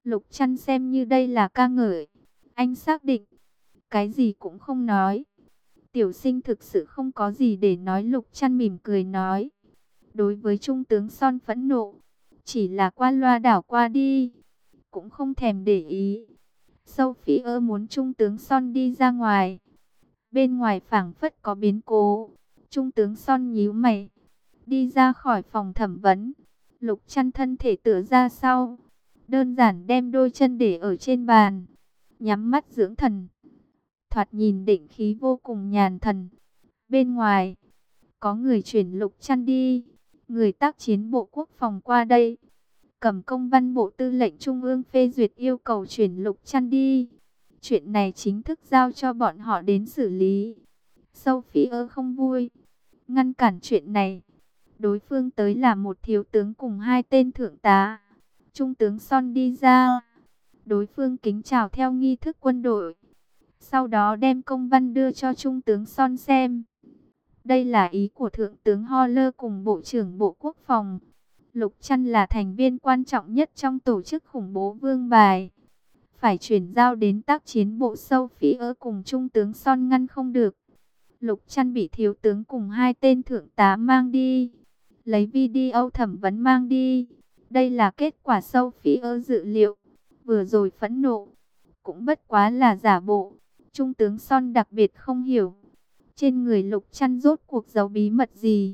Lục Trăn xem như đây là ca ngợi. Anh xác định, cái gì cũng không nói. Tiểu sinh thực sự không có gì để nói. Lục Trăn mỉm cười nói. Đối với Trung tướng Son phẫn nộ, chỉ là qua loa đảo qua đi, cũng không thèm để ý. Sophie muốn Trung tướng Son đi ra ngoài. Bên ngoài phảng phất có biến cố. Trung tướng Son nhíu mày, đi ra khỏi phòng thẩm vấn. Lục Trăn thân thể tựa ra sau, đơn giản đem đôi chân để ở trên bàn, nhắm mắt dưỡng thần. Thoạt nhìn định khí vô cùng nhàn thần. Bên ngoài, có người chuyển Lục Trăn đi. Người tác chiến Bộ Quốc phòng qua đây, cầm công văn Bộ Tư lệnh Trung ương phê duyệt yêu cầu chuyển Lục Trăn đi. Chuyện này chính thức giao cho bọn họ đến xử lý. Sophie không vui, ngăn cản chuyện này. Đối phương tới là một thiếu tướng cùng hai tên thượng tá. Trung tướng Son đi ra. Đối phương kính chào theo nghi thức quân đội. Sau đó đem công văn đưa cho Trung tướng Son xem. Đây là ý của Thượng tướng Holler cùng Bộ trưởng Bộ Quốc phòng. Lục Trăn là thành viên quan trọng nhất trong tổ chức khủng bố Vương Bài. Phải chuyển giao đến tác chiến bộ Sophie cùng Trung tướng Son ngăn không được. Lục Trăn bị thiếu tướng cùng hai tên thượng tá mang đi. Lấy video thẩm vấn mang đi. Đây là kết quả Sophie dự liệu. Vừa rồi phẫn nộ, cũng bất quá là giả bộ. Trung tướng Son đặc biệt không hiểu, trên người Lục Trăn rốt cuộc giấu bí mật gì.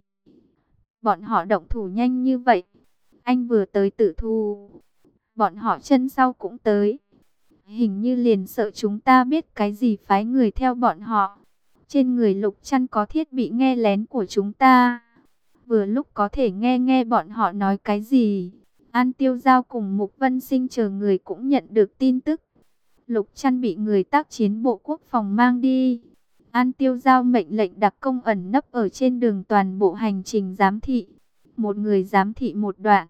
Bọn họ động thủ nhanh như vậy. Anh vừa tới tử thù, bọn họ chân sau cũng tới. Hình như liền sợ chúng ta biết cái gì phái người theo bọn họ. Trên người Lục Trăn có thiết bị nghe lén của chúng ta. Vừa lúc có thể nghe bọn họ nói cái gì. An Tiêu Giao cùng Mục Vân Sinh chờ người cũng nhận được tin tức. Lục Trăn bị người tác chiến Bộ Quốc phòng mang đi. An Tiêu Giao mệnh lệnh đặc công ẩn nấp ở trên đường toàn bộ hành trình giám thị. Một người giám thị một đoạn,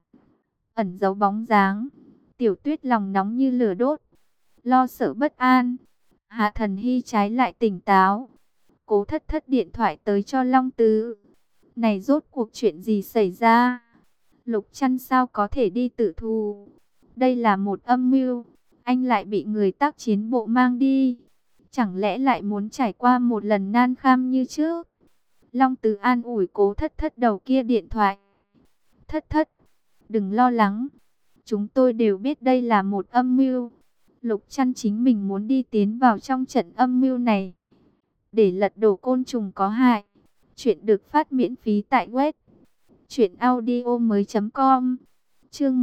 ẩn giấu bóng dáng. Tiểu Tuyết lòng nóng như lửa đốt, lo sợ bất an. Hạ Thần Hy trái lại tỉnh táo. Cố Thất Thất điện thoại tới cho Long Tứ. Này rốt cuộc chuyện gì xảy ra? Lục Trăn sao có thể đi tử thù? Đây là một âm mưu. Anh lại bị người tác chiến bộ mang đi. Chẳng lẽ lại muốn trải qua một lần nan kham như trước? Long Tứ an ủi Cố Thất Thất đầu kia điện thoại. Thất Thất, đừng lo lắng. Chúng tôi đều biết đây là một âm mưu. Lục Trăn chính mình muốn đi tiến vào trong trận âm mưu này, để lật đổ côn trùng có hại. Chuyện được phát miễn phí tại web truyệnaudiomoi.com. Chương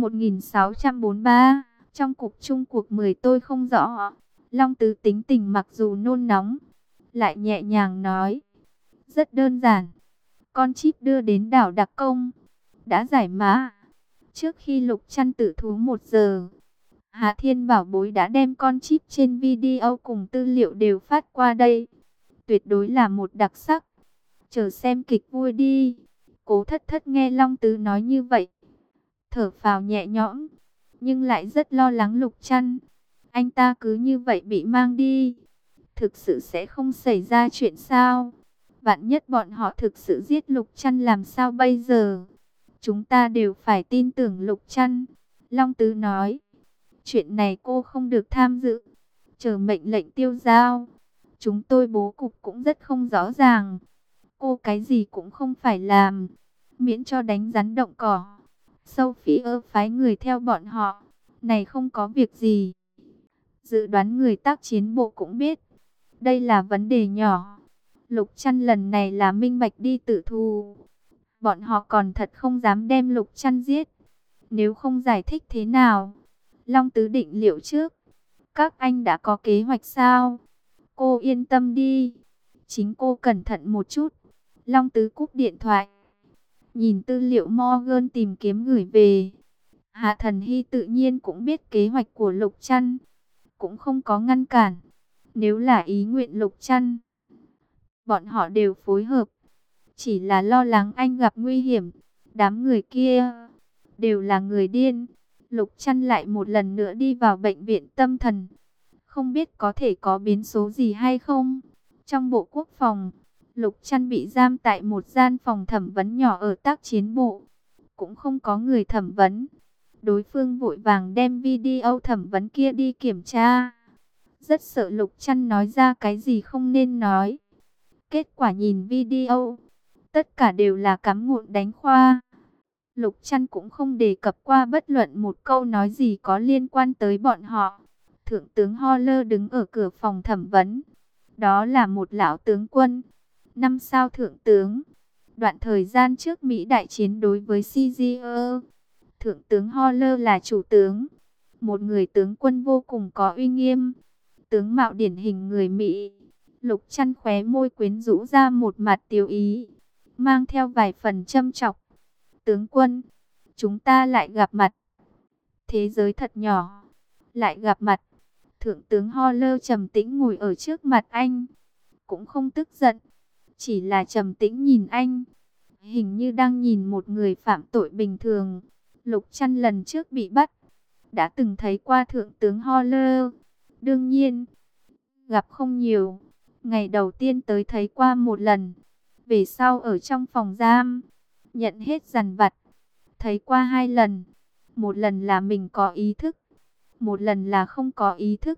1643. Trong cục chung cuộc 10 tôi không rõ. Long Tứ tính tình mặc dù nôn nóng, lại nhẹ nhàng nói. Rất đơn giản. Con chip đưa đến đảo đặc công đã giải mã. Trước khi Lục Trăn tự thú 1 giờ, Hạ Thiên Bảo Bối đã đem con chip trên video cùng tư liệu đều phát qua đây. Tuyệt đối là một đặc sắc. Chờ xem kịch vui đi. Cố Thất Thất nghe Long Tứ nói như vậy, thở phào nhẹ nhõm, nhưng lại rất lo lắng Lục Trăn. Anh ta cứ như vậy bị mang đi, thực sự sẽ không xảy ra chuyện sao? Vạn nhất bọn họ thực sự giết Lục Trăn làm sao bây giờ? Chúng ta đều phải tin tưởng Lục Trăn. Long Tứ nói, chuyện này cô không được tham dự. Chờ mệnh lệnh tiêu giao. Chúng tôi bố cục cũng rất không rõ ràng. Cô cái gì cũng không phải làm, miễn cho đánh rắn động cỏ. Sophie phái người theo bọn họ, này không có việc gì. Dự đoán người tác chiến bộ cũng biết, đây là vấn đề nhỏ. Lục Trăn lần này là minh bạch đi tự thù. Bọn họ còn thật không dám đem Lục Trăn giết. Nếu không giải thích thế nào? Long Tứ định liệu trước. Các anh đã có kế hoạch sao? Cô yên tâm đi. Chính cô cẩn thận một chút. Long Tứ cúp điện thoại, nhìn tư liệu Morgan tìm kiếm gửi về. Hạ Thần Hy tự nhiên cũng biết kế hoạch của Lục Trăn, cũng không có ngăn cản. Nếu là ý nguyện Lục Trăn, bọn họ đều phối hợp. Chỉ là lo lắng anh gặp nguy hiểm. Đám người kia đều là người điên. Lục Trăn lại một lần nữa đi vào bệnh viện tâm thần. Không biết có thể có biến số gì hay không. Trong Bộ Quốc phòng, Lục Trăn bị giam tại một gian phòng thẩm vấn nhỏ ở tác chiến bộ. Cũng không có người thẩm vấn. Đối phương vội vàng đem video thẩm vấn kia đi kiểm tra. Rất sợ Lục Trăn nói ra cái gì không nên nói. Kết quả nhìn video, tất cả đều là cắm ngụn đánh khoa. Lục Trăn cũng không đề cập qua bất luận một câu nói gì có liên quan tới bọn họ. Thượng tướng Holler đứng ở cửa phòng thẩm vấn. Đó là một lão tướng quân, 5 sao thượng tướng. Đoạn thời gian trước Mỹ đại chiến đối với Syria, thượng tướng Holler là chủ tướng. Một người tướng quân vô cùng có uy nghiêm. Tướng mạo điển hình người Mỹ. Lục Trăn khóe môi quyến rũ ra một mặt tiêu ý, mang theo vài phần châm chọc. Tướng quân, chúng ta lại gặp mặt. Thế giới thật nhỏ, lại gặp mặt. Thượng tướng Holler trầm tĩnh ngồi ở trước mặt anh, cũng không tức giận, chỉ là trầm tĩnh nhìn anh, hình như đang nhìn một người phạm tội bình thường. Lục Trăn lần trước bị bắt, đã từng thấy qua thượng tướng Holler. Đương nhiên, gặp không nhiều. Ngày đầu tiên tới thấy qua một lần, về sau ở trong phòng giam, nhận hết dằn vặt, thấy qua 2 lần. Một lần là mình có ý thức, một lần là không có ý thức.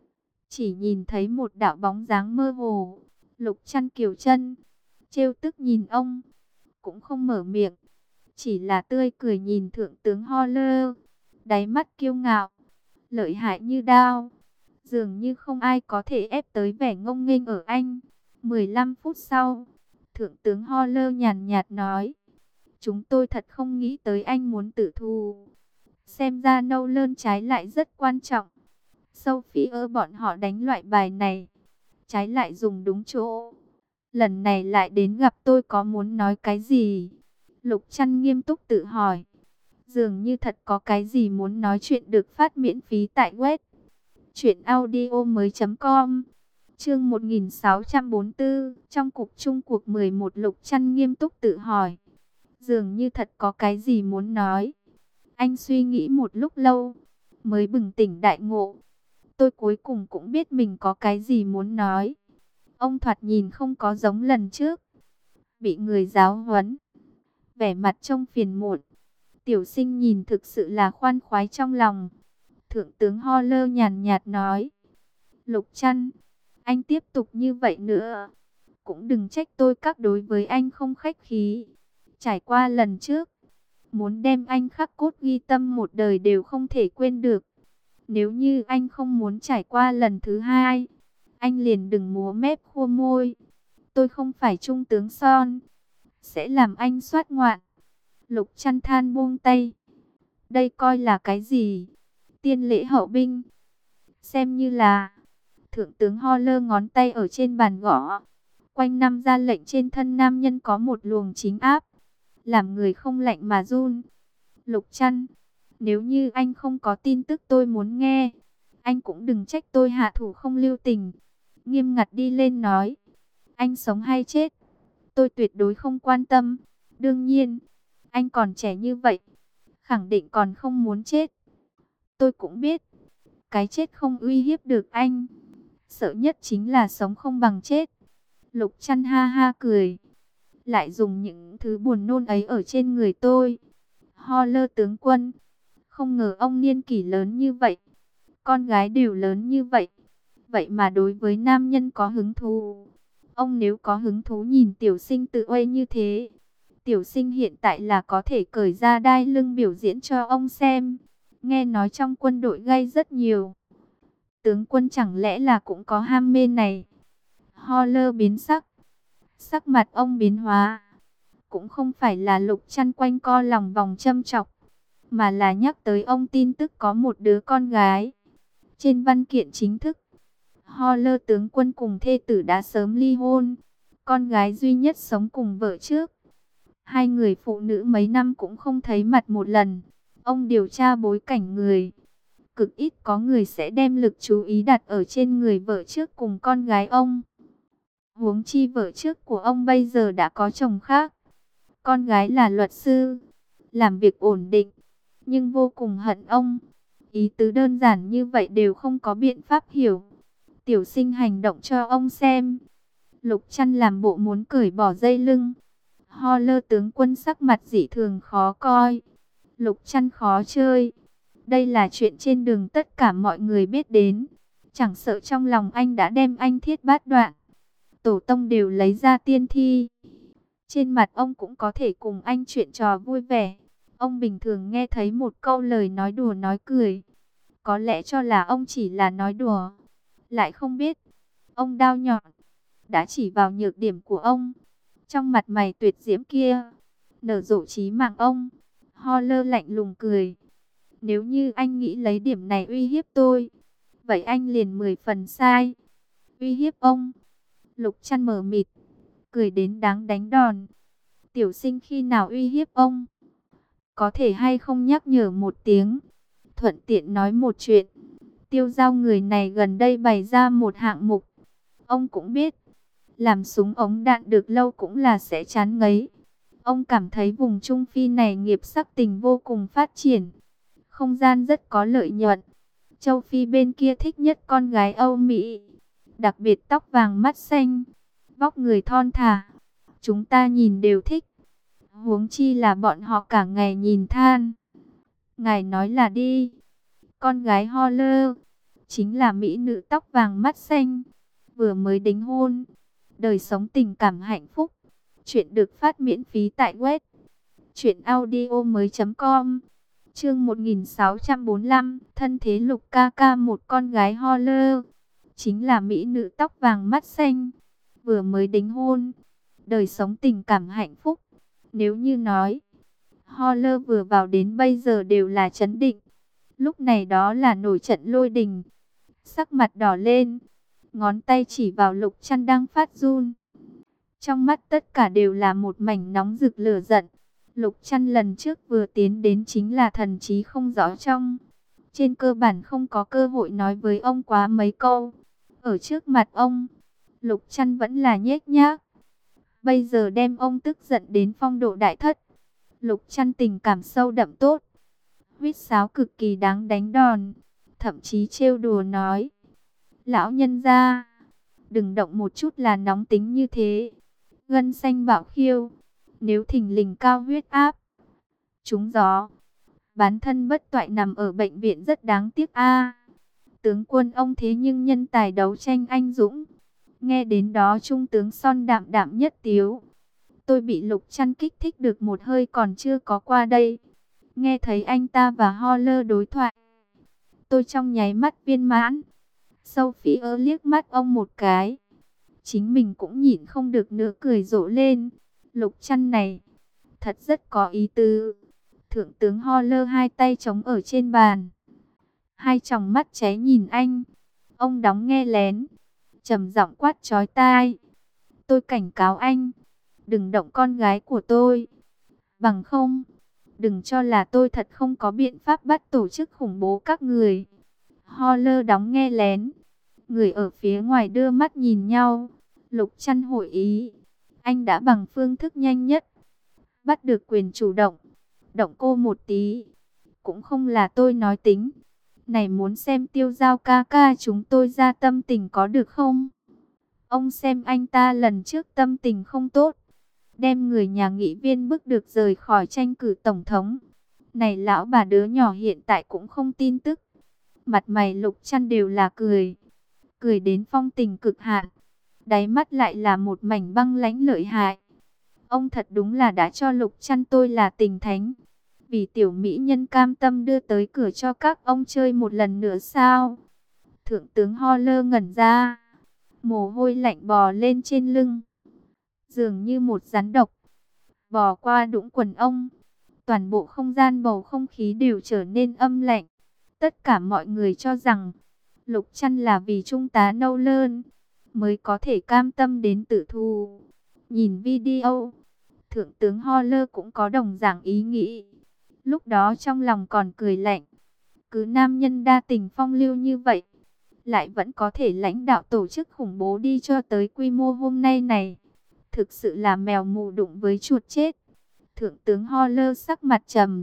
Chỉ nhìn thấy một đạo bóng dáng mơ hồ. Lục Trăn kiều chân, trêu tức nhìn ông, cũng không mở miệng, chỉ là tươi cười nhìn thượng tướng Holler, đáy mắt kiêu ngạo, lợi hại như đao. Dường như không ai có thể ép tới vẻ ngông nghênh ở anh. 15 phút sau, thượng tướng Holler nhàn nhạt nói: chúng tôi thật không nghĩ tới anh muốn tử thù. Xem ra nâu lơn trái lại rất quan trọng. Sophie bọn họ đánh loại bài này, trái lại dùng đúng chỗ. Lần này lại đến gặp tôi có muốn nói cái gì? Lục Trăn nghiêm túc tự hỏi. Dường như thật có cái gì muốn nói. Chuyện được phát miễn phí tại web truyệnaudiomoi.com. Chương 1644, trong cục chung cuộc 11. Lục Trăn nghiêm túc tự hỏi. Dường như thật có cái gì muốn nói. Anh suy nghĩ một lúc lâu, mới bừng tỉnh đại ngộ. Tôi cuối cùng cũng biết mình có cái gì muốn nói. Ông thoạt nhìn không có giống lần trước, bị người giáo huấn, vẻ mặt trông phiền muộn. Tiểu Sinh nhìn thực sự là khoan khoái trong lòng. Thượng tướng Holler nhàn nhạt nói: Lục Trăn, anh tiếp tục như vậy nữa, cũng đừng trách tôi các đối với anh không khách khí. Trải qua lần trước, muốn đem anh khắc cốt ghi tâm một đời đều không thể quên được. Nếu như anh không muốn trải qua lần thứ hai, anh liền đừng múa mép khua môi. Tôi không phải trung tướng Son, sẽ làm anh soát ngoạn. Lục Trăn than buông tay. Đây coi là cái gì? Tiên lễ hậu binh? Xem như là. Thượng tướng Holler ngón tay ở trên bàn gõ. Quanh năm ra lệnh trên thân nam nhân có một luồng chính áp, làm người không lạnh mà run. Lục Trăn, nếu như anh không có tin tức tôi muốn nghe, anh cũng đừng trách tôi hạ thủ không lưu tình. Nghiêm ngặt đi lên nói: anh sống hay chết, tôi tuyệt đối không quan tâm. Đương nhiên, anh còn trẻ như vậy, khẳng định còn không muốn chết. Tôi cũng biết, cái chết không uy hiếp được anh. Sợ nhất chính là sống không bằng chết. Lục Trăn ha ha cười. Lại dùng những thứ buồn nôn ấy ở trên người tôi. Holler tướng quân, không ngờ ông niên kỷ lớn như vậy, con gái đều lớn như vậy, vậy mà đối với nam nhân có hứng thú. Ông nếu có hứng thú nhìn Tiểu Sinh tự uây như thế, Tiểu Sinh hiện tại là có thể cởi ra đai lưng biểu diễn cho ông xem. Nghe nói trong quân đội gay rất nhiều. Tướng quân chẳng lẽ là cũng có ham mê này? Holler biến sắc. Sắc mặt ông biến hóa. Cũng không phải là Lục Trăn quanh co lòng vòng châm chọc, mà là nhắc tới ông tin tức có một đứa con gái. Trên văn kiện chính thức, Holler tướng quân cùng thê tử đã sớm ly hôn. Con gái duy nhất sống cùng vợ trước. Hai người phụ nữ mấy năm cũng không thấy mặt một lần. Ông điều tra bối cảnh người, cực ít có người sẽ đem lực chú ý đặt ở trên người vợ trước cùng con gái ông. Huống chi vợ trước của ông bây giờ đã có chồng khác. Con gái là luật sư, làm việc ổn định, nhưng vô cùng hận ông. Ý tứ đơn giản như vậy đều không có biện pháp hiểu. Tiểu Sinh hành động cho ông xem. Lục Trăn làm bộ muốn cởi bỏ dây lưng. Holler tướng quân sắc mặt dị thường khó coi. Lục Trăn khó chơi. Đây là chuyện trên đường tất cả mọi người biết đến. Chẳng sợ trong lòng anh đã đem anh thiết bát đoạn. Tổ tông đều lấy ra tiên thi. Trên mặt ông cũng có thể cùng anh chuyện trò vui vẻ. Ông bình thường nghe thấy một câu lời nói đùa nói cười. Có lẽ cho là ông chỉ là nói đùa. Lại không biết, ông đao nhọn đã chỉ vào nhược điểm của ông. Trong mặt mày tuyệt diễm kia, nở rộ chí mạng ông. Holler lạnh lùng cười. Nếu như anh nghĩ lấy điểm này uy hiếp tôi, vậy anh liền 10 phần sai. Uy hiếp ông? Lục Trăn mờ mịt, cười đến đáng đánh đòn. Tiểu sinh khi nào uy hiếp ông? Có thể hay không nhắc nhở một tiếng, thuận tiện nói một chuyện. Tiêu Giao người này gần đây bày ra một hạng mục. Ông cũng biết, làm súng ống đạn được lâu cũng là sẽ chán ngấy. Ông cảm thấy vùng Trung Phi này nghiệp sắc tình vô cùng phát triển. Không gian rất có lợi nhuận. Châu Phi bên kia thích nhất con gái Âu Mỹ. Đặc biệt tóc vàng mắt xanh, vóc người thon thả. Chúng ta nhìn đều thích. Huống chi là bọn họ cả ngày nhìn than. Ngài nói là đi. Con gái Holler chính là mỹ nữ tóc vàng mắt xanh, vừa mới đính hôn. Đời sống tình cảm hạnh phúc. Chuyện được phát miễn phí tại web truyệnaudiomoi.com. Chương 1645, thân thế Lục ca ca một con gái Holler, chính là mỹ nữ tóc vàng mắt xanh, vừa mới đính hôn. Đời sống tình cảm hạnh phúc. Nếu như nói, Holler vừa vào đến bây giờ đều là trấn định, lúc này đó là nổi trận lôi đình. Sắc mặt đỏ lên, ngón tay chỉ vào Lục Trăn đang phát run. Trong mắt tất cả đều là một mảnh nóng rực lửa giận. Lục Trăn lần trước vừa tiến đến chính là thần trí không rõ trong. Trên cơ bản không có cơ hội nói với ông quá mấy câu. Ở trước mặt ông, Lục Trăn vẫn là nhếch nhác. Bây giờ đem ông tức giận đến phong độ đại thất. Lục Trăn tình cảm sâu đậm tốt. Huýt sáo cực kỳ đáng đánh đòn. Thậm chí trêu đùa nói: lão nhân gia, đừng động một chút là nóng tính như thế. Gân xanh bạo khiêu, nếu thình lình cao huyết áp, trúng gió, bán thân bất toại nằm ở bệnh viện rất đáng tiếc a. Tướng quân ông thế nhưng nhân tài đấu tranh anh dũng. Nghe đến đó trung tướng Son đạm đạm nhất tiếu. Tôi bị Lục Trăn kích thích được một hơi còn chưa có qua đây. Nghe thấy anh ta và Holler đối thoại, tôi trong nháy mắt viên mãn. Sophie liếc mắt ông một cái, chính mình cũng nhịn không được nữa cười rộ lên. Lục Trăn này thật rất có ý tứ. Thượng tướng Holler hai tay chống ở trên bàn, hai tròng mắt cháy nhìn anh. Ông đóng nghe lén, trầm giọng quát chói tai: tôi cảnh cáo anh, đừng động con gái của tôi. Bằng không, đừng cho là tôi thật không có biện pháp bắt tổ chức khủng bố các người. Holler đóng nghe lén. Người ở phía ngoài đưa mắt nhìn nhau. Lục Trăn hội ý. Anh đã bằng phương thức nhanh nhất bắt được quyền chủ động. Động cô một tí cũng không là tôi nói tính. Này muốn xem Tiêu Giao ca ca chúng tôi ra tâm tình có được không? Ông xem anh ta lần trước tâm tình không tốt, đem người nhà nghị viên bức được rời khỏi tranh cử tổng thống. Này lão bà đứa nhỏ hiện tại cũng không tin tức. Mặt mày Lục Trăn đều là cười. Cười đến phong tình cực hạn. Đáy mắt lại là một mảnh băng lãnh lợi hại. Ông thật đúng là đã cho Lục Trăn tôi là tình thánh. Vì tiểu mỹ nhân cam tâm đưa tới cửa cho các ông chơi một lần nữa sao? Thượng tướng Holler ngẩn ra. Mồ hôi lạnh bò lên trên lưng, dường như một rắn độc bò qua đũng quần ông. Toàn bộ không gian bầu không khí đều trở nên âm lạnh. Tất cả mọi người cho rằng Lục Trăn là vì trung tá Nolan mới có thể cam tâm đến tử thù. Nhìn video, thượng tướng Holler cũng có đồng dạng ý nghĩ. Lúc đó trong lòng còn cười lạnh. Cứ nam nhân đa tình phong lưu như vậy, lại vẫn có thể lãnh đạo tổ chức khủng bố đi cho tới quy mô hôm nay này. Thực sự là mèo mù đụng với chuột chết. Thượng tướng Holler sắc mặt trầm.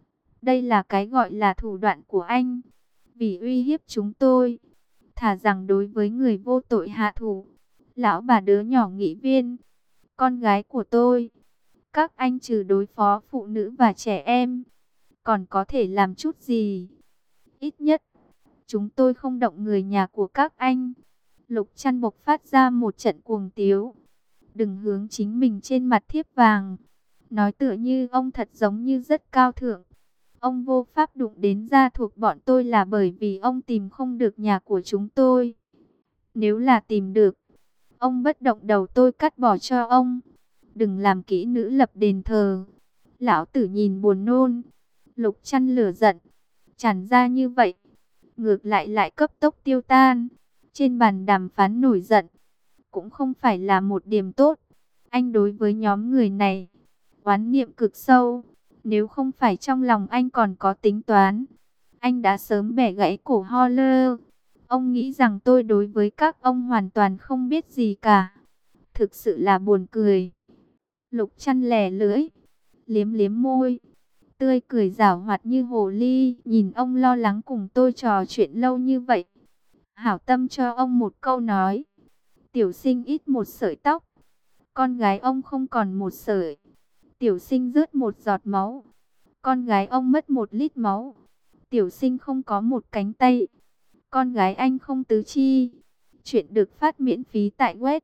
Đây là cái gọi là thủ đoạn của anh. Vì uy hiếp chúng tôi, thà rằng đối với người vô tội hạ thủ. Lão bà đứa nhỏ nghị viên, con gái của tôi, các anh trừ đối phó phụ nữ và trẻ em, còn có thể làm chút gì? Ít nhất, chúng tôi không động người nhà của các anh. Lục Trăn bộc phát ra một trận cuồng tiếu. Đừng hướng chính mình trên mặt thiếp vàng. Nói tựa như ông thật giống như rất cao thượng. Ông vô pháp đụng đến gia thuộc bọn tôi là bởi vì ông tìm không được nhà của chúng tôi. Nếu là tìm được, ông bất động đầu tôi cắt bỏ cho ông. Đừng làm kỹ nữ lập đền thờ. Lão tử nhìn buồn nôn. Lục Trăn lửa giận tràn ra như vậy, ngược lại lại cấp tốc tiêu tan. Trên bàn đàm phán nổi giận, cũng không phải là một điểm tốt. Anh đối với nhóm người này, oán niệm cực sâu. Nếu không phải trong lòng anh còn có tính toán, anh đã sớm bẻ gãy cổ Holler. Ông nghĩ rằng tôi đối với các ông hoàn toàn không biết gì cả. Thực sự là buồn cười. Lục Trăn lẻ lưỡi, liếm liếm môi, tươi cười giảo hoạt như hồ ly. Nhìn ông lo lắng cùng tôi trò chuyện lâu như vậy, hảo tâm cho ông một câu nói. Tiểu Sinh ít một sợi tóc, con gái ông không còn một sợi. Tiểu Sinh rớt một giọt máu, con gái ông mất một lít máu. Tiểu Sinh không có một cánh tay, con gái anh không tứ chi. Chuyện được phát miễn phí tại web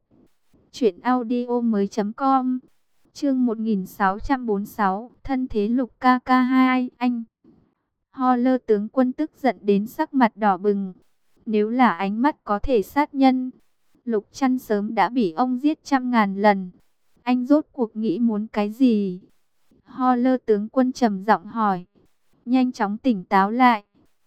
truyệnaudiomoi.com. Chương 1646, thân thế Lục ca ca hai anh. Holler tướng quân tức giận đến sắc mặt đỏ bừng. Nếu là ánh mắt có thể sát nhân, Lục Trăn sớm đã bị ông giết trăm ngàn lần. Anh rốt cuộc nghĩ muốn cái gì? Holler tướng quân trầm giọng hỏi. Nhanh chóng tỉnh táo lại.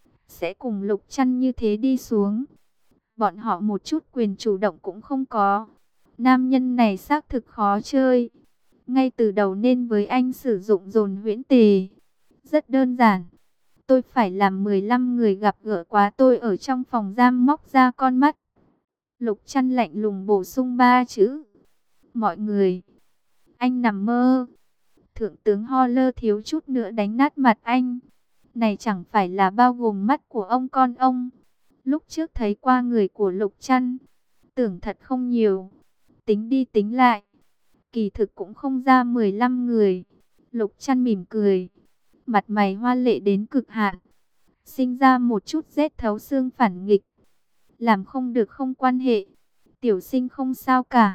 Sẽ cùng Lục Trăn như thế đi xuống. Bọn họ một chút quyền chủ động cũng không có. Nam nhân này xác thực khó chơi. Ngay từ đầu nên với anh sử dụng dồn huyễn tề. Rất đơn giản. Tôi phải làm 15 người gặp gỡ quá tôi ở trong phòng giam móc ra con mắt. Lục Trăn lạnh lùng bổ sung 3 chữ. Mọi người. Anh nằm mơ. Thượng tướng Holler thiếu chút nữa đánh nát mặt anh. Này chẳng phải là bao gồm mắt của ông con ông. Lúc trước thấy qua người của Lục Trăn, tưởng thật không nhiều. Tính đi tính lại, kỳ thực cũng không ra 15 người. Lục Trăn mỉm cười, mặt mày hoa lệ đến cực hạn, sinh ra một chút rét thấu xương phản nghịch. Làm không được không quan hệ, Tiểu Sinh không sao cả.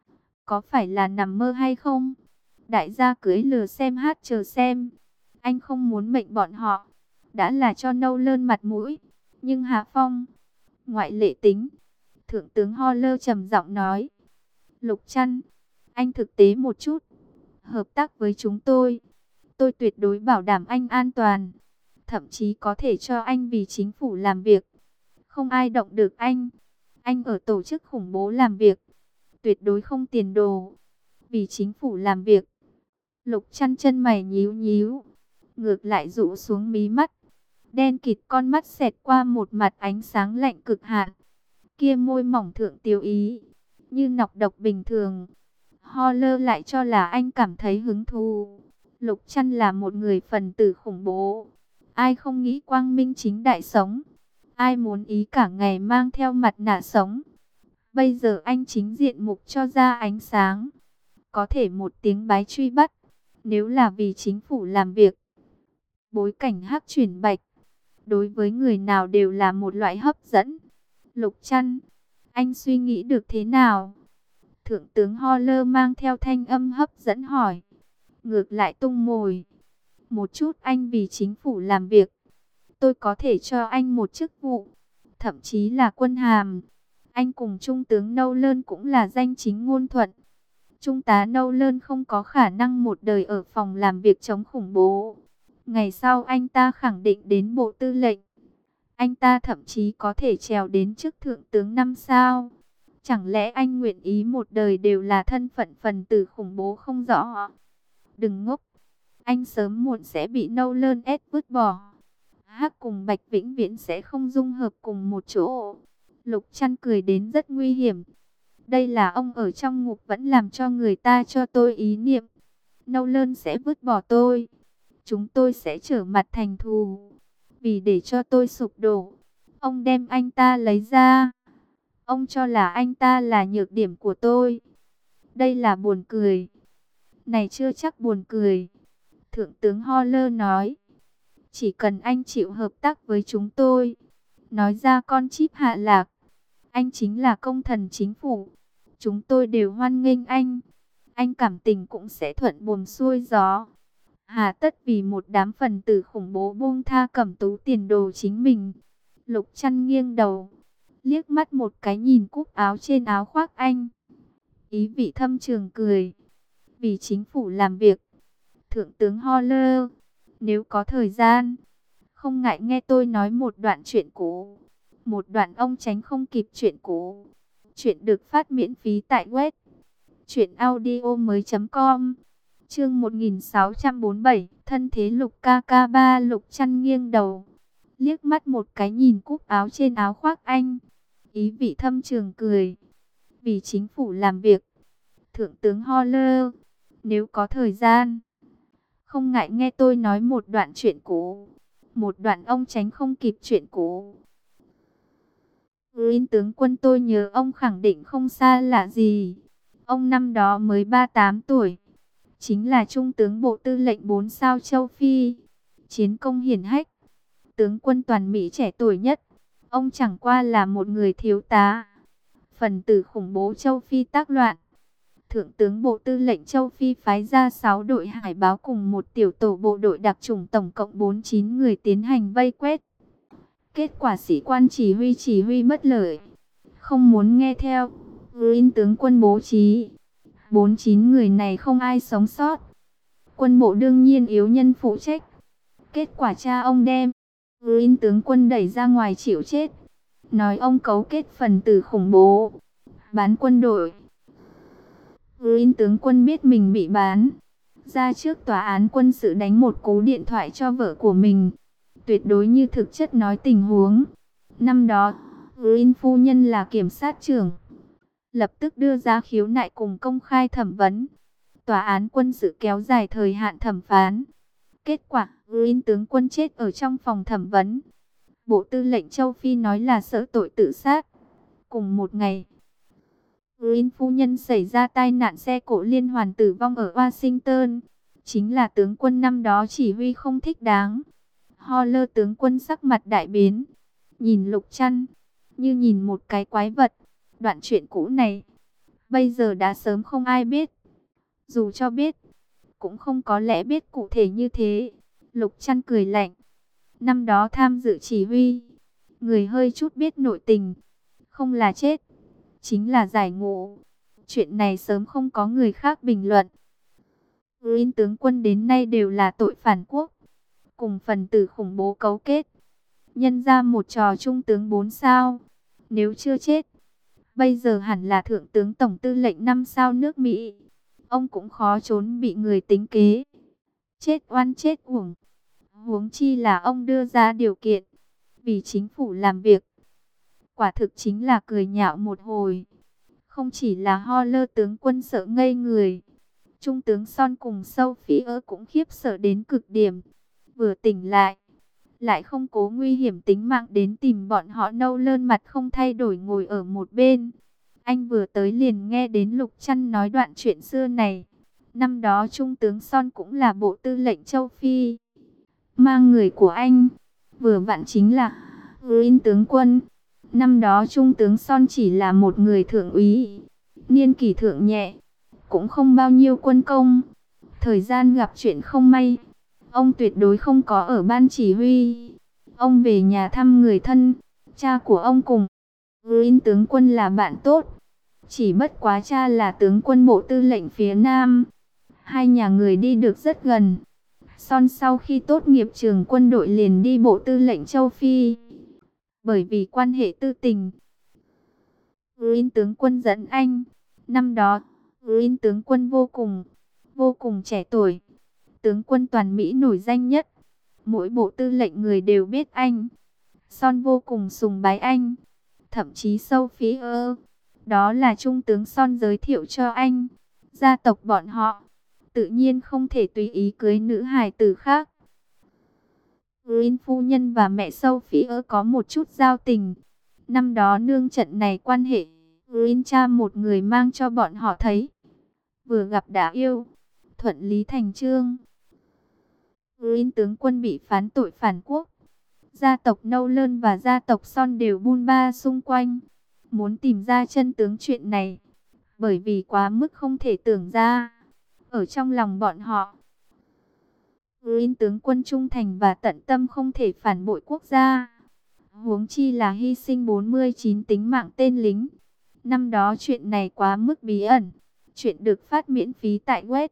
Có phải là nằm mơ hay không? Đại gia cưới lừa xem hát chờ xem. Anh không muốn mệnh bọn họ, đã là cho nâu lơn mặt mũi. Nhưng Hạ Phong, ngoại lệ tính. Thượng tướng Holler trầm giọng nói. Lục Trăn, anh thực tế một chút. Hợp tác với chúng tôi tuyệt đối bảo đảm anh an toàn. Thậm chí có thể cho anh vì chính phủ làm việc. Không ai động được anh. Anh ở tổ chức khủng bố làm việc, tuyệt đối không tiền đồ. Vì chính phủ làm việc. Lục Trăn chân mày nhíu nhíu, ngược lại rũ xuống mí mắt. Đen kịt con mắt xẹt qua một mặt ánh sáng lạnh cực hạn. Kia môi mỏng thượng tiêu ý, như nọc độc bình thường. Holler lại cho là anh cảm thấy hứng thú. Lục Trăn là một người phần tử khủng bố. Ai không nghĩ quang minh chính đại sống? Ai muốn ý cả ngày mang theo mặt nạ sống? Bây giờ anh chính diện mục cho ra ánh sáng. Có thể một tiếng bái truy bắt. Nếu là vì chính phủ làm việc, bối cảnh hắc chuyển bạch, đối với người nào đều là một loại hấp dẫn. Lục Trăn, anh suy nghĩ được thế nào? Thượng tướng Holler mang theo thanh âm hấp dẫn hỏi. Ngược lại tung mồi. Một chút anh vì chính phủ làm việc. Tôi có thể cho anh một chức vụ, thậm chí là quân hàm. Anh cùng Trung tướng Nolan cũng là danh chính ngôn thuận. Trung tá Nolan không có khả năng một đời ở phòng làm việc chống khủng bố. Ngày sau anh ta khẳng định đến bộ tư lệnh. Anh ta thậm chí có thể trèo đến chức thượng tướng 5 sao. Chẳng lẽ anh nguyện ý một đời đều là thân phận phần tử khủng bố không rõ? Đừng ngốc. Anh sớm muộn sẽ bị Nolan ép vứt bỏ. Hắc cùng Bạch vĩnh viễn sẽ không dung hợp cùng một chỗ. Lục Trăn cười đến rất nguy hiểm. Đây là ông ở trong ngục vẫn làm cho người ta cho tôi ý niệm. Nolan sẽ vứt bỏ tôi. Chúng tôi sẽ trở mặt thành thù. Vì để cho tôi sụp đổ, ông đem anh ta lấy ra. Ông cho là anh ta là nhược điểm của tôi. Đây là buồn cười. Này chưa chắc buồn cười. Thượng tướng Holler nói. Chỉ cần anh chịu hợp tác với chúng tôi, nói ra con chip hạ lạc, anh chính là công thần chính phủ. Chúng tôi đều hoan nghênh anh. Anh cảm tình cũng sẽ thuận buồm xuôi gió. Hà tất vì một đám phần tử khủng bố buông tha Cẩm Tú tiền đồ chính mình. Lục Trăn nghiêng đầu, liếc mắt một cái nhìn cúc áo trên áo khoác anh. Ý vị thâm trường cười. Vì chính phủ làm việc. Thượng tướng Holler, nếu có thời gian, không ngại nghe tôi nói một đoạn chuyện cũ. Một đoạn ông tránh không kịp chuyện cũ. Chuyện được phát miễn phí tại web truyệnaudiomoi.com. Chương 1647, thân thế Lục ca ca ba. Lục Trăn nghiêng đầu, liếc mắt một cái nhìn cúc áo trên áo khoác anh. Ý vị thâm trường cười. Vì chính phủ làm việc. Thượng tướng Holler, nếu có thời gian, không ngại nghe tôi nói một đoạn chuyện cũ. Một đoạn ông tránh không kịp chuyện cũ. Green tướng quân, tôi nhớ ông khẳng định không xa lạ gì. Ông năm đó mới 38 tuổi. Chính là Trung tướng Bộ Tư lệnh 4 sao châu Phi. Chiến công hiển hách. Tướng quân toàn Mỹ trẻ tuổi nhất. Ông chẳng qua là một người thiếu tá. Phần tử khủng bố châu Phi tác loạn. Thượng tướng Bộ Tư lệnh châu Phi phái ra 6 đội hải báo cùng một tiểu tổ bộ đội đặc chủng, tổng cộng 49 người tiến hành vây quét. Kết quả sĩ quan chỉ huy bất lợi, không muốn nghe theo Green tướng quân bố trí. 49 người này không ai sống sót. Quân bộ đương nhiên yếu nhân phụ trách. Kết quả cha ông đem Green tướng quân đẩy ra ngoài chịu chết. Nói ông cấu kết phần tử khủng bố, bán quân đội. Green tướng quân biết mình bị bán, ra trước tòa án quân sự đánh một cú điện thoại cho vợ của mình, tuyệt đối như thực chất nói tình huống. Năm đó, Green phu nhân là kiểm sát trưởng, lập tức đưa ra khiếu nại cùng công khai thẩm vấn. Tòa án quân sự kéo dài thời hạn thẩm phán. Kết quả, Green tướng quân chết ở trong phòng thẩm vấn. Bộ Tư lệnh châu Phi nói là sợ tội tự sát. Cùng một ngày, Green phu nhân xảy ra tai nạn xe cộ liên hoàn tử vong ở Washington. Chính là tướng quân năm đó chỉ huy không thích đáng. Holler tướng quân sắc mặt đại biến, nhìn Lục Trăn như nhìn một cái quái vật. Đoạn chuyện cũ này bây giờ đã sớm không ai biết. Dù cho biết, cũng không có lẽ biết cụ thể như thế. Lục Trăn cười lạnh. Năm đó tham dự chỉ huy, người hơi chút biết nội tình, không là chết, chính là giải ngũ. Chuyện này sớm không có người khác bình luận. Green tướng quân đến nay đều là tội phản quốc, cùng phần tử khủng bố cấu kết, nhân ra một trò trung tướng 4 sao. Nếu chưa chết, bây giờ hẳn là thượng tướng tổng tư lệnh 5 sao nước Mỹ. Ông cũng khó trốn bị người tính kế. Chết oan chết uổng. Huống chi là ông đưa ra điều kiện vì chính phủ làm việc. Quả thực chính là cười nhạo một hồi. Không chỉ là Holler tướng quân sợ ngây người, Trung tướng Son cùng Sophie cũng khiếp sợ đến cực điểm. Vừa tỉnh lại không cố nguy hiểm tính mạng đến tìm bọn họ. Nâu lơn mặt không thay đổi ngồi ở một bên. Anh vừa tới liền nghe đến Lục Trăn nói đoạn chuyện xưa này. Năm đó Trung tướng Son cũng là Bộ Tư lệnh châu Phi. Mang người của anh, vừa vặn chính là Green tướng quân. Năm đó Trung tướng Son chỉ là một người thượng úy, niên kỷ thượng nhẹ, cũng không bao nhiêu quân công. Thời gian gặp chuyện không may, ông tuyệt đối không có ở ban chỉ huy. Ông về nhà thăm người thân. Cha của ông cùng Green tướng quân là bạn tốt. Chỉ bất quá cha là tướng quân Bộ Tư lệnh phía Nam. Hai nhà người đi được rất gần. Son sau khi tốt nghiệp trường quân đội liền đi Bộ Tư lệnh châu Phi. Bởi vì quan hệ tư tình, Green tướng quân dẫn anh. Năm đó, Green tướng quân vô cùng trẻ tuổi. Tướng quân toàn Mỹ nổi danh nhất. Mỗi Bộ Tư lệnh người đều biết anh. Son vô cùng sùng bái anh. Thậm chí Sophie, đó là Trung tướng Son giới thiệu cho anh. Gia tộc bọn họ tự nhiên không thể tùy ý cưới nữ hài tử khác. Green phu nhân và mẹ Sophie có một chút giao tình. Năm đó nương trận này quan hệ, Green cha một người mang cho bọn họ thấy. Vừa gặp đã yêu, thuận lý thành chương. Green tướng quân bị phán tội phản quốc. Gia tộc Nâu Lơn và gia tộc Son đều bun ba xung quanh, muốn tìm ra chân tướng chuyện này, bởi vì quá mức không thể tưởng ra. Ở trong lòng bọn họ, Green tướng quân trung thành và tận tâm không thể phản bội quốc gia. Huống chi là hy sinh 49 tính mạng tên lính. Năm đó chuyện này quá mức bí ẩn. Chuyện được phát miễn phí tại web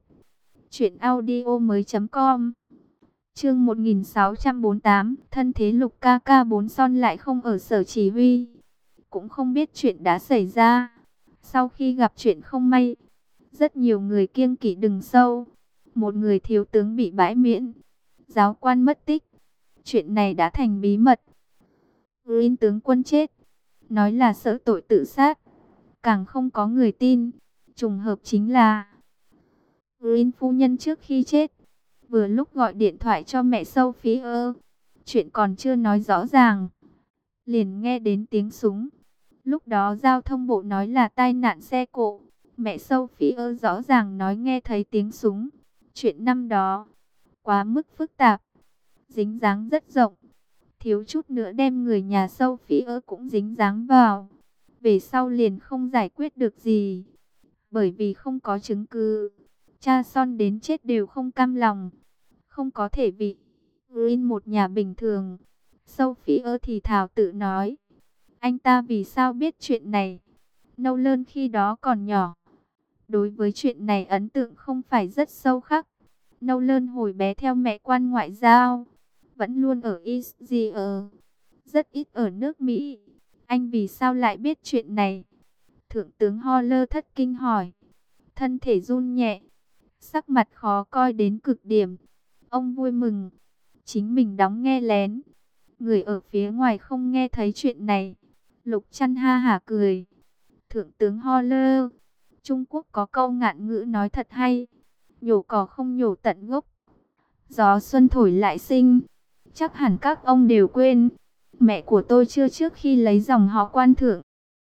truyệnaudiomoi.com. Chương 1648, thân thế Lục ca ca bốn Son lại không ở sở chỉ huy, cũng không biết chuyện đã xảy ra. Sau khi gặp chuyện không may, rất nhiều người kiêng kỵ Đừng Sâu. Một người thiếu tướng bị bãi miễn, giáo quan mất tích. Chuyện này đã thành bí mật. Green tướng quân chết, nói là sợ tội tự sát, càng không có người tin. Trùng hợp chính là Green phu nhân trước khi chết, vừa lúc gọi điện thoại cho mẹ Sophie. Chuyện còn chưa nói rõ ràng, liền nghe đến tiếng súng. Lúc đó giao thông bộ nói là tai nạn xe cộ. Mẹ Sophie rõ ràng nói nghe thấy tiếng súng. Chuyện năm đó quá mức phức tạp, dính dáng rất rộng, thiếu chút nữa đem người nhà Sophie cũng dính dáng vào. Về sau liền không giải quyết được gì, bởi vì không có chứng cứ. Cha Son đến chết đều không cam lòng, không có thể vì Green một nhà bình thường. Sophie thì thào tự nói, anh ta vì sao biết chuyện này? Nâu Lơn khi đó còn nhỏ, đối với chuyện này ấn tượng không phải rất sâu khắc. Nâu Lơn hồi bé theo mẹ quan ngoại giao, vẫn luôn ở Israel, rất ít ở nước Mỹ. Anh vì sao lại biết chuyện này? Thượng tướng Holler thất kinh hỏi, thân thể run nhẹ, sắc mặt khó coi đến cực điểm. Ông vui mừng chính mình đóng nghe lén, người ở phía ngoài không nghe thấy chuyện này. Lục Trăn ha hả cười, thượng tướng Holler, Trung Quốc có câu ngạn ngữ nói thật hay, nhổ cỏ không nhổ tận gốc, gió xuân thổi lại sinh. Chắc hẳn các ông đều quên, mẹ của tôi chưa trước khi lấy dòng họ quan thượng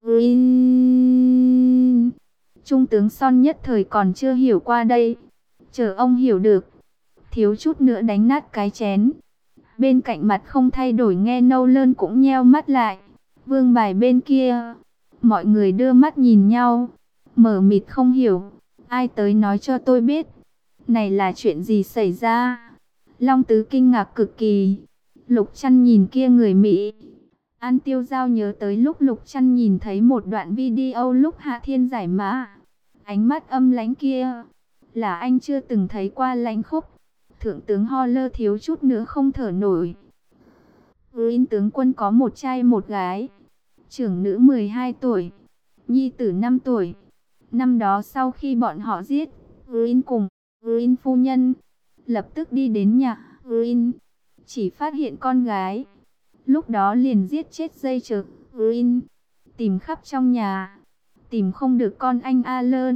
Green. Trung tướng Son nhất thời còn chưa hiểu qua đây, chờ ông hiểu được, thiếu chút nữa đánh nát cái chén. Bên cạnh mặt không thay đổi nghe Nâu Lơn cũng nheo mắt lại. Vương Bài bên kia, mọi người đưa mắt nhìn nhau, mở mịt không hiểu. Ai tới nói cho tôi biết, này là chuyện gì xảy ra? Long Tứ kinh ngạc cực kỳ. Lục Trăn nhìn kia người Mỹ. An Tiêu Giao nhớ tới lúc Lục Trăn nhìn thấy một đoạn video lúc Hạ Thiên giải mã, ánh mắt âm lãnh kia, là anh chưa từng thấy qua lãnh khốc. Thượng tướng Holler thiếu chút nữa không thở nổi. Green tướng quân có một trai một gái, trưởng nữ 12 tuổi, nhi tử 5 tuổi. Năm đó sau khi bọn họ giết Green cùng Green phu nhân, lập tức đi đến nhà Green, chỉ phát hiện con gái. Lúc đó liền giết chết dây chợ Green, tìm khắp trong nhà, tìm không được con anh Alan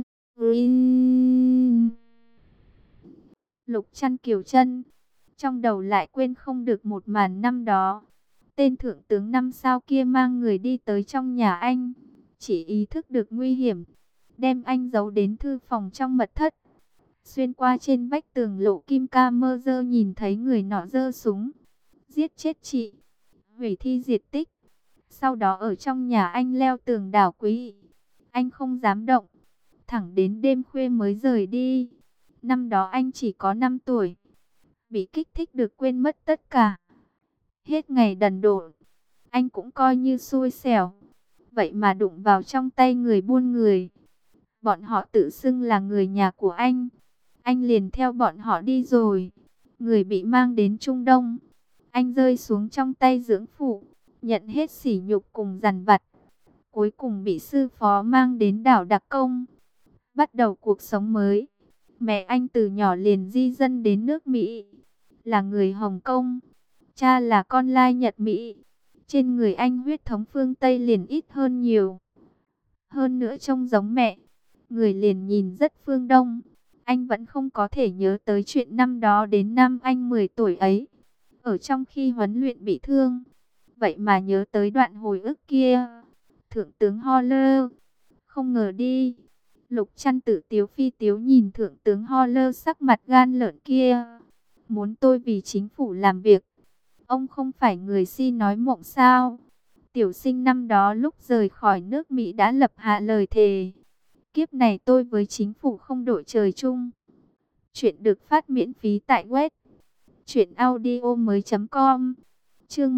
Green. Lục Trăn kiều chân, trong đầu lại quên không được một màn năm đó. Tên thượng tướng 5 sao kia mang người đi tới trong nhà anh, chỉ ý thức được nguy hiểm, đem anh giấu đến thư phòng trong mật thất. Xuyên qua trên vách tường lộ kim camera nhìn thấy người nọ giơ súng, giết chết chị, hủy thi diệt tích. Sau đó ở trong nhà anh leo tường đảo quý. Anh không dám động, thẳng đến đêm khuya mới rời đi. Năm đó anh chỉ có 5 tuổi, bị kích thích được quên mất tất cả. Hết ngày đần độn, anh cũng coi như xui xẻo, vậy mà đụng vào trong tay người buôn người. Bọn họ tự xưng là người nhà của anh liền theo bọn họ đi rồi. Người bị mang đến Trung Đông, anh rơi xuống trong tay dưỡng phụ, nhận hết sỉ nhục cùng dằn vặt. Cuối cùng bị sư phó mang đến đảo Đặc Công, bắt đầu cuộc sống mới. Mẹ anh từ nhỏ liền di dân đến nước Mỹ, là người Hồng Kông. Cha là con lai Nhật Mỹ. Trên người anh huyết thống phương Tây liền ít hơn nhiều. Hơn nữa trông giống mẹ, người liền nhìn rất phương Đông. Anh vẫn không có thể nhớ tới chuyện năm đó đến năm anh 10 tuổi ấy, ở trong khi huấn luyện bị thương. Vậy mà nhớ tới đoạn hồi ức kia. Thượng tướng Holler, không ngờ đi. Lục Trăn tự tiếu phi tiếu nhìn thượng tướng Holler sắc mặt gan lợn kia. muốn tôi vì chính phủ làm việc. Ông không phải người si nói mộng sao? Tiểu sinh năm đó lúc rời khỏi nước Mỹ đã lập hạ lời thề. Kiếp này tôi với chính phủ không đội trời chung. Chuyện được phát miễn phí tại web truyệnaudiomoi.com. Chương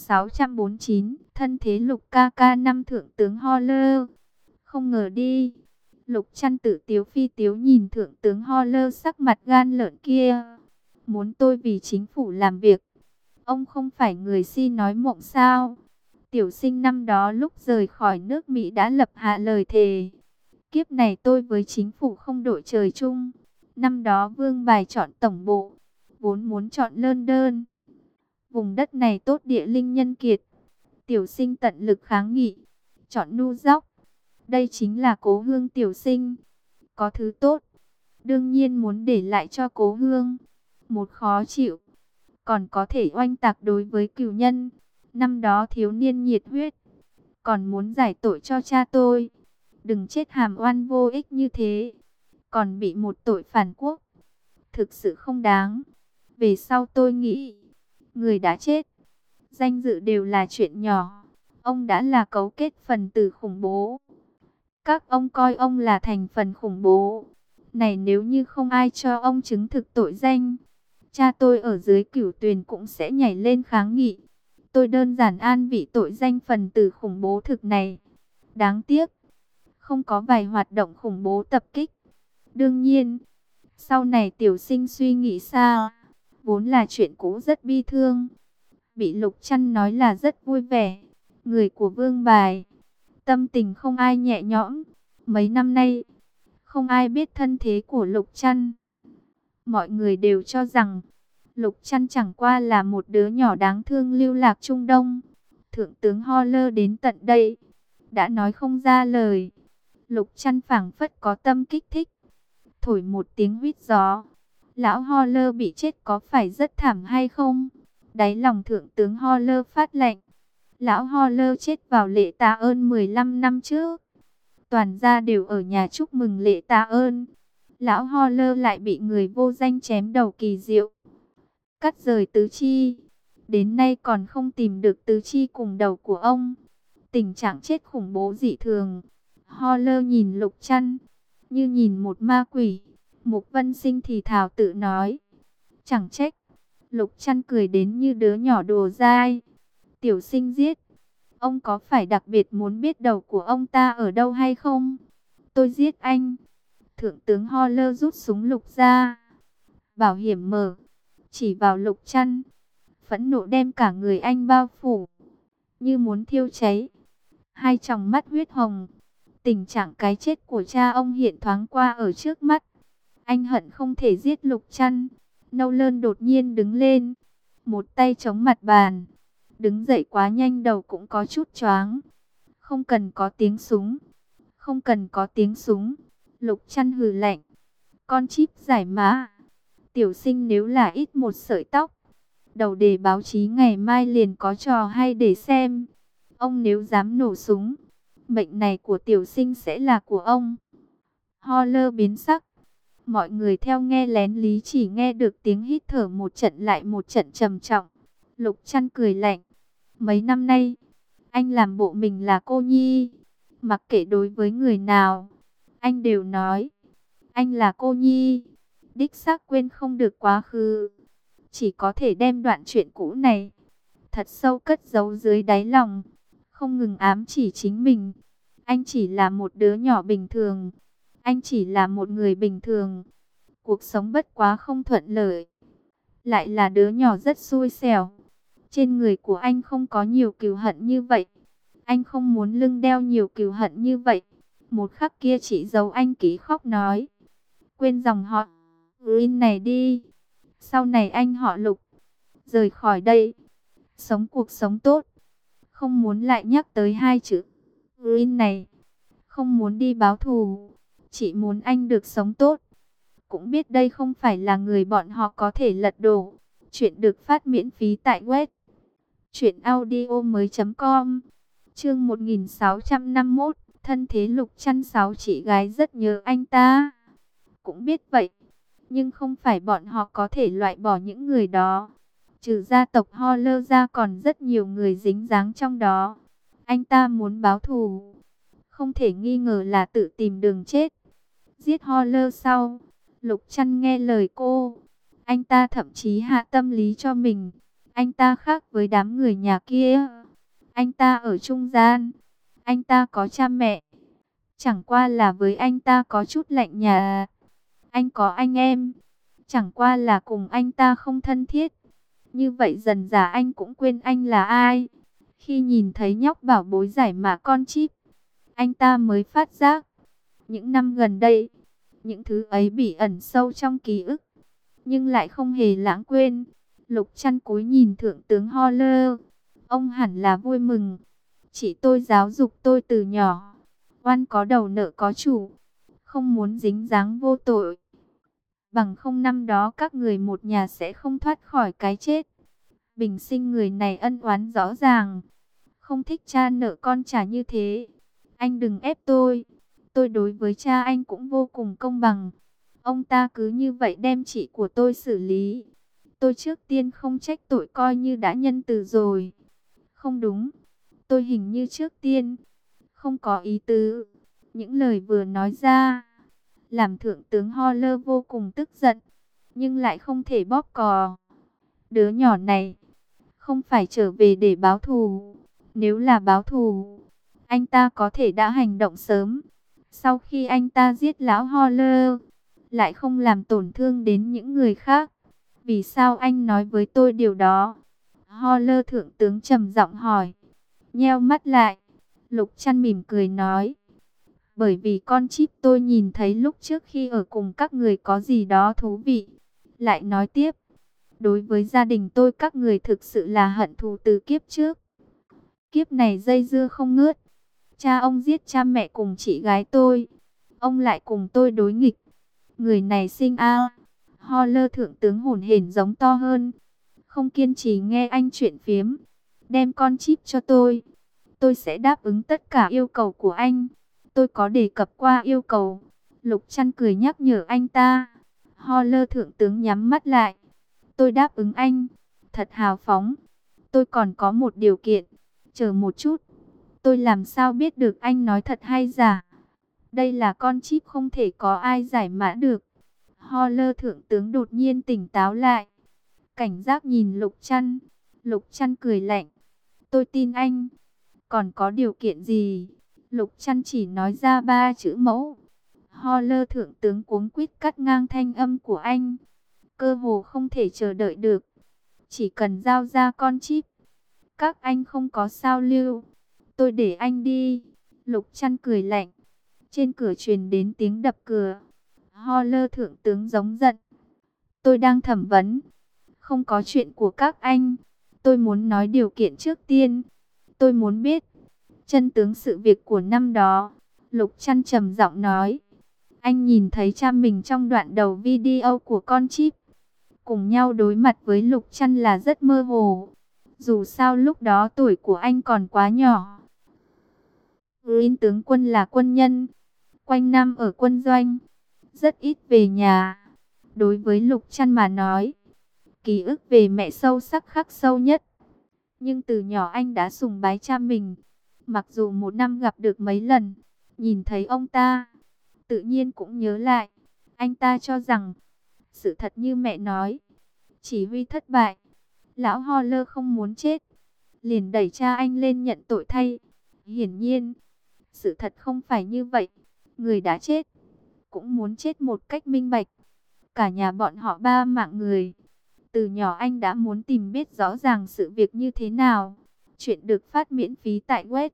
1649, thân thế Lục ca ca năm thượng tướng Ho Lơ. Không ngờ đi. Lục Trăn tự tiếu phi tiếu nhìn thượng tướng Ho Lơ sắc mặt gan lợn kia. Muốn tôi vì chính phủ làm việc. Ông không phải người si nói mộng sao? Tiểu sinh năm đó lúc rời khỏi nước Mỹ đã lập hạ lời thề. Kiếp này tôi với chính phủ không đội trời chung. Năm đó Vương Bài chọn tổng bộ, vốn muốn chọn London. Vùng đất này tốt địa linh nhân kiệt. Tiểu sinh tận lực kháng nghị, chọn New York. Đây chính là cố hương tiểu sinh. Có thứ tốt, đương nhiên muốn để lại cho cố hương. Một khó chịu, còn có thể oanh tạc đối với cửu nhân. Năm đó thiếu niên nhiệt huyết, còn muốn giải tội cho cha tôi. Đừng chết hàm oan vô ích như thế, còn bị một tội phản quốc. Thực sự không đáng. Về sau tôi nghĩ, người đã chết, danh dự đều là chuyện nhỏ. Ông đã là cấu kết phần tử khủng bố. Các ông coi ông là thành phần khủng bố. Này nếu như không ai cho ông chứng thực tội danh, cha tôi ở dưới Cửu Tuyền cũng sẽ nhảy lên kháng nghị. Tôi đơn giản an vị tội danh phần tử khủng bố thực này. Đáng tiếc, không có vài hoạt động khủng bố tập kích. Đương nhiên, sau này tiểu sinh suy nghĩ xa, vốn là chuyện cũ rất bi thương. Bị Lục Trăn nói là rất vui vẻ. Người của Vương Bài, tâm tình không ai nhẹ nhõm. Mấy năm nay, không ai biết thân thế của Lục Trăn. Mọi người đều cho rằng Lục Trăn chẳng qua là một đứa nhỏ đáng thương lưu lạc Trung Đông. Thượng tướng Ho Lơ đến tận đây, đã nói không ra lời. Lục Trăn phảng phất có tâm kích thích, thổi một tiếng huýt gió. Lão Ho Lơ bị chết có phải rất thảm hay không? Đáy lòng thượng tướng Ho Lơ phát lạnh. Lão Ho Lơ chết vào lễ tạ ơn 15 năm trước. Toàn gia đều ở nhà chúc mừng lễ tạ ơn. Lão Ho Lơ lại bị người vô danh chém đầu kỳ diệu, cắt rời tứ chi. Đến nay còn không tìm được tứ chi cùng đầu của ông. Tình trạng chết khủng bố dị thường. Ho Lơ nhìn Lục Trăn như nhìn một ma quỷ. Mục Vân Sinh thì thào tự nói. Chẳng trách. Lục Trăn cười đến như đứa nhỏ đùa dai. Tiểu sinh giết. Ông có phải đặc biệt muốn biết đầu của ông ta ở đâu hay không? Tôi giết anh. Thượng tướng Ho Lơ rút súng lục ra. Bảo hiểm mở. Chỉ vào Lục Trăn. Phẫn nộ đem cả người anh bao phủ, như muốn thiêu cháy. Hai tròng mắt huyết hồng. Tình trạng cái chết của cha ông hiện thoáng qua ở trước mắt. Anh hận không thể giết Lục Trăn. Nâu Lơn đột nhiên đứng lên, một tay chống mặt bàn. Đứng dậy quá nhanh đầu cũng có chút choáng. Không cần có tiếng súng. Không cần có tiếng súng. Lục Trăn hừ lạnh. Con chip giải mã. Tiểu sinh nếu là ít một sợi tóc, đầu đề báo chí ngày mai liền có trò hay để xem. Ông nếu dám nổ súng, mệnh này của tiểu sinh sẽ là của ông. Ho Lơ biến sắc. Mọi người theo nghe lén lý chỉ nghe được tiếng hít thở một trận lại một trận trầm trọng. Lục Trăn cười lạnh. Mấy năm nay, anh làm bộ mình là cô nhi. Mặc kệ đối với người nào, anh đều nói anh là cô nhi. Đích xác quên không được quá khứ. Chỉ có thể đem đoạn chuyện cũ này thật sâu cất giấu dưới đáy lòng. Không ngừng ám chỉ chính mình. Anh chỉ là một đứa nhỏ bình thường. Anh chỉ là một người bình thường. Cuộc sống bất quá không thuận lợi. Lại là đứa nhỏ rất xui xẻo. Trên người của anh không có nhiều cừu hận như vậy. Anh không muốn lưng đeo nhiều cừu hận như vậy. Một khắc kia chỉ giấu anh ký khóc nói. Quên dòng họ Green này đi. Sau này anh họ Lục. Rời khỏi đây. Sống cuộc sống tốt. Không muốn lại nhắc tới hai chữ Green này. Không muốn đi báo thù. Chỉ muốn anh được sống tốt. Cũng biết đây không phải là người bọn họ có thể lật đổ. Chuyện được phát miễn phí tại web truyệnaudiomoi.com. Chương 1651. Thân thế Lục Trăn sáu chị gái rất nhớ anh ta. Cũng biết vậy, Nhưng không phải bọn họ có thể loại bỏ những người đó. Trừ gia tộc Holler ra còn rất nhiều người dính dáng trong đó. Anh ta muốn báo thù, không thể nghi ngờ là tự tìm đường chết. Giết Holler sau, Lục Trăn nghe lời cô. Anh ta thậm chí hạ tâm lý cho mình. Anh ta khác với đám người nhà kia. Anh ta ở trung gian. Anh ta có cha mẹ. Chẳng qua là với anh ta có chút lạnh nhà. Anh có anh em. Chẳng qua là cùng anh ta không thân thiết. Như vậy dần dà anh cũng quên anh là ai. Khi nhìn thấy nhóc bảo bối giải mã con chip, anh ta mới phát giác. Những năm gần đây, những thứ ấy bị ẩn sâu trong ký ức, nhưng lại không hề lãng quên. Lục Trăn cúi nhìn thượng tướng Holler. Ông hẳn là vui mừng. Chị tôi giáo dục tôi từ nhỏ. Oan có đầu nợ có chủ. Không muốn dính dáng vô tội. Bằng không năm đó các người một nhà sẽ không thoát khỏi cái chết. Bình sinh người này ân oán rõ ràng. Không thích cha nợ con trả như thế. Anh đừng ép tôi. Tôi đối với cha anh cũng vô cùng công bằng. Ông ta cứ như vậy đem chị của tôi xử lý. Tôi trước tiên không trách tội coi như đã nhân từ rồi. Không đúng. Tôi hình như trước tiên không có ý tứ. Những lời vừa nói ra làm thượng tướng Holler vô cùng tức giận. Nhưng lại không thể bóp cò. Đứa nhỏ này không phải trở về để báo thù. Nếu là báo thù, anh ta có thể đã hành động sớm. Sau khi anh ta giết lão Holler, lại không làm tổn thương đến những người khác. Vì sao anh nói với tôi điều đó? Holler thượng tướng trầm giọng hỏi. Nheo mắt lại, Lục Trăn mỉm cười nói. Bởi vì con chip tôi nhìn thấy lúc trước khi ở cùng các người có gì đó thú vị. Lại nói tiếp. Đối với gia đình tôi các người thực sự là hận thù từ kiếp trước. Kiếp này dây dưa không ngớt. Cha ông giết cha mẹ cùng chị gái tôi. Ông lại cùng tôi đối nghịch. Người này sinh a. Holler thượng tướng hổn hển giống to hơn. Không kiên trì nghe anh chuyện phiếm. Đem con chip cho tôi. Tôi sẽ đáp ứng tất cả yêu cầu của anh. Tôi có đề cập qua yêu cầu. Lục Trăn cười nhắc nhở anh ta. Holler thượng tướng nhắm mắt lại. Tôi đáp ứng anh. Thật hào phóng. Tôi còn có một điều kiện. Chờ một chút. Tôi làm sao biết được anh nói thật hay giả? Đây là con chip không thể có ai giải mã được. Holler thượng tướng đột nhiên tỉnh táo lại. Cảnh giác nhìn Lục Trăn. Lục Trăn cười lạnh. Tôi tin anh. Còn có điều kiện gì? Lục Trăn chỉ nói ra 3 chữ mẫu. Holler thượng tướng cuống quýt cắt ngang thanh âm của anh. Cơ hồ không thể chờ đợi được. Chỉ cần giao ra con chip. Các anh không có sao lưu. Tôi để anh đi. Lục Trăn cười lạnh. Trên cửa truyền đến tiếng đập cửa. Holler thượng tướng giống giận. Tôi đang thẩm vấn. Không có chuyện của các anh. Tôi muốn nói điều kiện trước tiên. Tôi muốn biết chân tướng sự việc của năm đó. Lục Trăn trầm giọng nói. Anh nhìn thấy cha mình trong đoạn đầu video của con chip. Cùng nhau đối mặt với Lục Trăn là rất mơ hồ. Dù sao lúc đó tuổi của anh còn quá nhỏ. Green tướng quân là quân nhân. Quanh năm ở quân doanh. Rất ít về nhà. Đối với Lục Trăn mà nói, ký ức về mẹ sâu sắc khắc sâu nhất. Nhưng từ nhỏ anh đã sùng bái cha mình. Mặc dù một năm gặp được mấy lần, nhìn thấy ông ta, tự nhiên cũng nhớ lại. Anh ta cho rằng, sự thật như mẹ nói, chỉ huy thất bại. Lão Holler không muốn chết, liền đẩy cha anh lên nhận tội thay. Hiển nhiên, sự thật không phải như vậy. Người đã chết, cũng muốn chết một cách minh bạch. Cả nhà bọn họ 3 mạng người. Từ nhỏ anh đã muốn tìm biết rõ ràng sự việc như thế nào. Chuyện được phát miễn phí tại web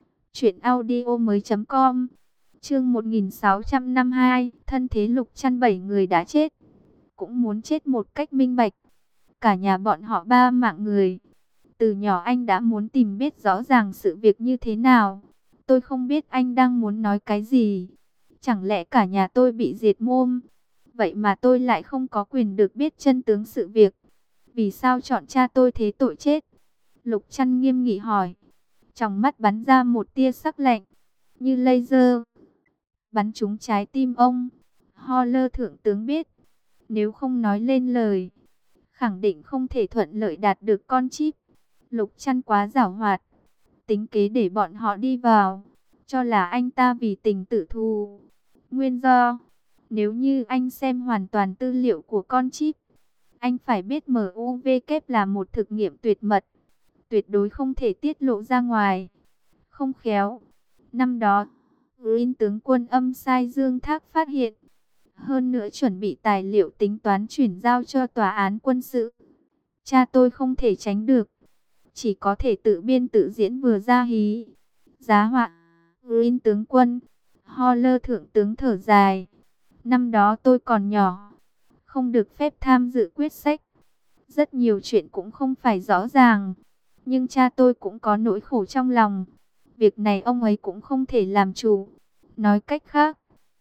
truyệnaudiomoi.com. Chương 1652, thân thế Lục Trăn 7 người đã chết, cũng muốn chết một cách minh bạch. Cả nhà bọn họ 3 mạng người. Từ nhỏ anh đã muốn tìm biết rõ ràng sự việc như thế nào. Tôi không biết anh đang muốn nói cái gì. Chẳng lẽ cả nhà tôi bị diệt môn? Vậy mà tôi lại không có quyền được biết chân tướng sự việc. Vì sao chọn cha tôi thế tội chết? Lục Trăn nghiêm nghị hỏi. Trong mắt bắn ra một tia sắc lạnh, như laser, bắn trúng trái tim ông. Holler thượng tướng biết, Nếu không nói lên lời, khẳng định không thể thuận lợi đạt được con chip. Lục Chăn quá giảo hoạt, tính kế để bọn họ đi vào, cho là anh ta vì tình tử thù. Nguyên do, nếu như anh xem hoàn toàn tư liệu của con chip, anh phải biết MUVK là một thực nghiệm tuyệt mật, tuyệt đối không thể tiết lộ ra ngoài. Không khéo, năm đó, Green tướng quân âm sai Dương Thác phát hiện, hơn nữa chuẩn bị tài liệu tính toán chuyển giao cho tòa án quân sự. Cha tôi không thể tránh được, chỉ có thể tự biên tự diễn vừa ra hí. Giá họa, Green tướng quân, Holler thượng tướng thở dài. Năm đó tôi còn nhỏ, không được phép tham dự quyết sách. Rất nhiều chuyện cũng không phải rõ ràng, nhưng cha tôi cũng có nỗi khổ trong lòng. Việc này ông ấy cũng không thể làm chủ. Nói cách khác,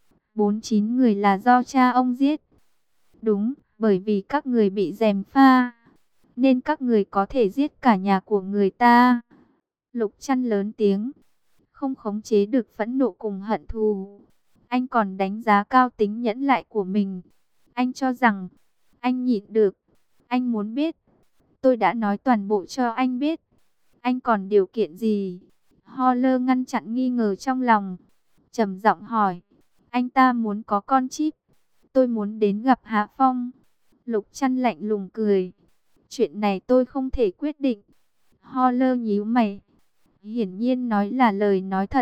49 người là do cha ông giết. Đúng, bởi vì các người bị gièm pha, nên các người có thể giết cả nhà của người ta. Lục Chăn lớn tiếng, không khống chế được phẫn nộ cùng hận thù. Anh còn đánh giá cao tính nhẫn nại của mình. Anh cho rằng, anh nhịn được. Anh muốn biết. Tôi đã nói toàn bộ cho anh biết. Anh còn điều kiện gì? Holler ngăn chặn nghi ngờ trong lòng, trầm giọng hỏi. Anh ta muốn có con chip. Tôi muốn đến gặp Hạ Phong. Lục Chăn lạnh lùng cười. Chuyện này tôi không thể quyết định. Holler nhíu mày. Hiển nhiên nói là lời nói thật.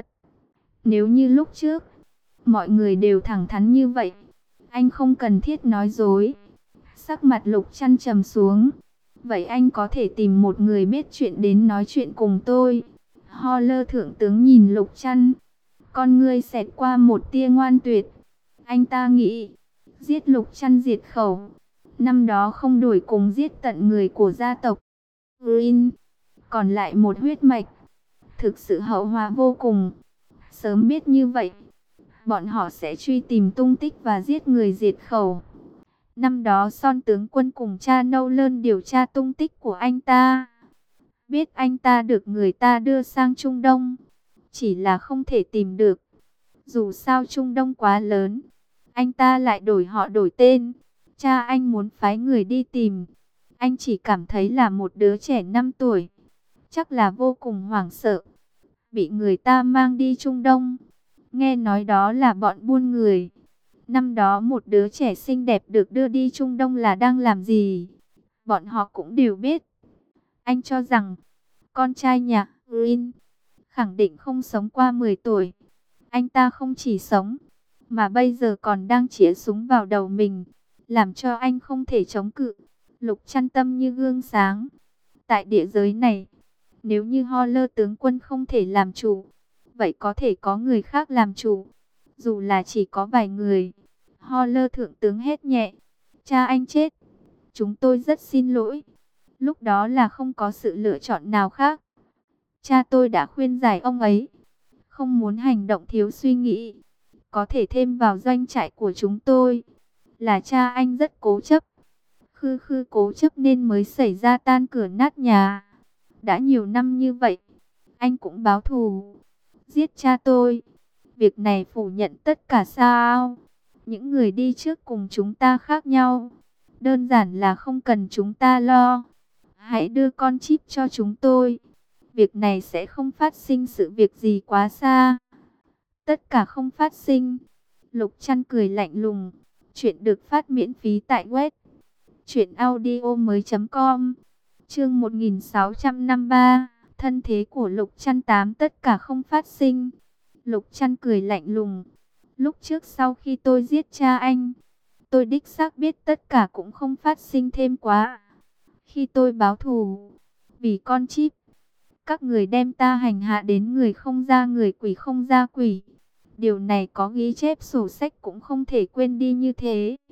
Nếu như lúc trước, mọi người đều thẳng thắn như vậy, anh không cần thiết nói dối. Sắc mặt Lục Chăn trầm xuống. Vậy anh có thể tìm một người biết chuyện đến nói chuyện cùng tôi. Holler thượng tướng nhìn Lục Chăn, con ngươi xẹt qua một tia ngoan tuyệt. Anh ta nghĩ, giết Lục Chăn diệt khẩu, năm đó không đổi cùng giết tận người của gia tộc Green, còn lại một huyết mạch, thực sự hậu hóa vô cùng. Sớm biết như vậy, bọn họ sẽ truy tìm tung tích và giết người diệt khẩu. Năm đó Son tướng quân cùng cha Nâu Lơn điều tra tung tích của anh ta, biết anh ta được người ta đưa sang Trung Đông, chỉ là không thể tìm được. Dù sao Trung Đông quá lớn, anh ta lại đổi họ đổi tên. Cha anh muốn phái người đi tìm, anh chỉ cảm thấy là một đứa trẻ 5 tuổi, chắc là vô cùng hoảng sợ, bị người ta mang đi Trung Đông. Nghe nói đó là bọn buôn người. Năm đó một đứa trẻ xinh đẹp được đưa đi Trung Đông là đang làm gì, bọn họ cũng đều biết. Anh cho rằng con trai nhà Green khẳng định không sống qua 10 tuổi. Anh ta không chỉ sống, mà bây giờ còn đang chĩa súng vào đầu mình, làm cho anh không thể chống cự. Lục Chăn tâm như gương sáng. Tại địa giới này, nếu như Holler tướng quân không thể làm chủ, vậy có thể có người khác làm chủ, dù là chỉ có vài người. Holler thượng tướng hét nhẹ, cha anh chết, chúng tôi rất xin lỗi. Lúc đó là không có sự lựa chọn nào khác. Cha tôi đã khuyên giải ông ấy, không muốn hành động thiếu suy nghĩ, có thể thêm vào doanh trại của chúng tôi. Là cha anh rất cố chấp, khư cố chấp nên mới xảy ra tan cửa nát nhà. Đã nhiều năm như vậy, anh cũng báo thù, giết cha tôi. Việc này phủ nhận tất cả sao? Những người đi trước cùng chúng ta khác nhau, đơn giản là không cần chúng ta lo. Hãy đưa con chip cho chúng tôi, việc này sẽ không phát sinh sự việc gì quá xa. Tất cả không phát sinh. Lục Chăn cười lạnh lùng. Chuyện được phát miễn phí tại web truyệnaudiomoi.com. Chương 1653, thân thế của Lục Chăn 8, tất cả không phát sinh. Lục Chăn cười lạnh lùng. Lúc trước sau khi tôi giết cha anh, tôi đích xác biết tất cả cũng không phát sinh thêm quá. Khi tôi báo thù, vì con chip, các người đem ta hành hạ đến người không ra người, quỷ không ra quỷ. Điều này có ghi chép sổ sách cũng không thể quên đi như thế.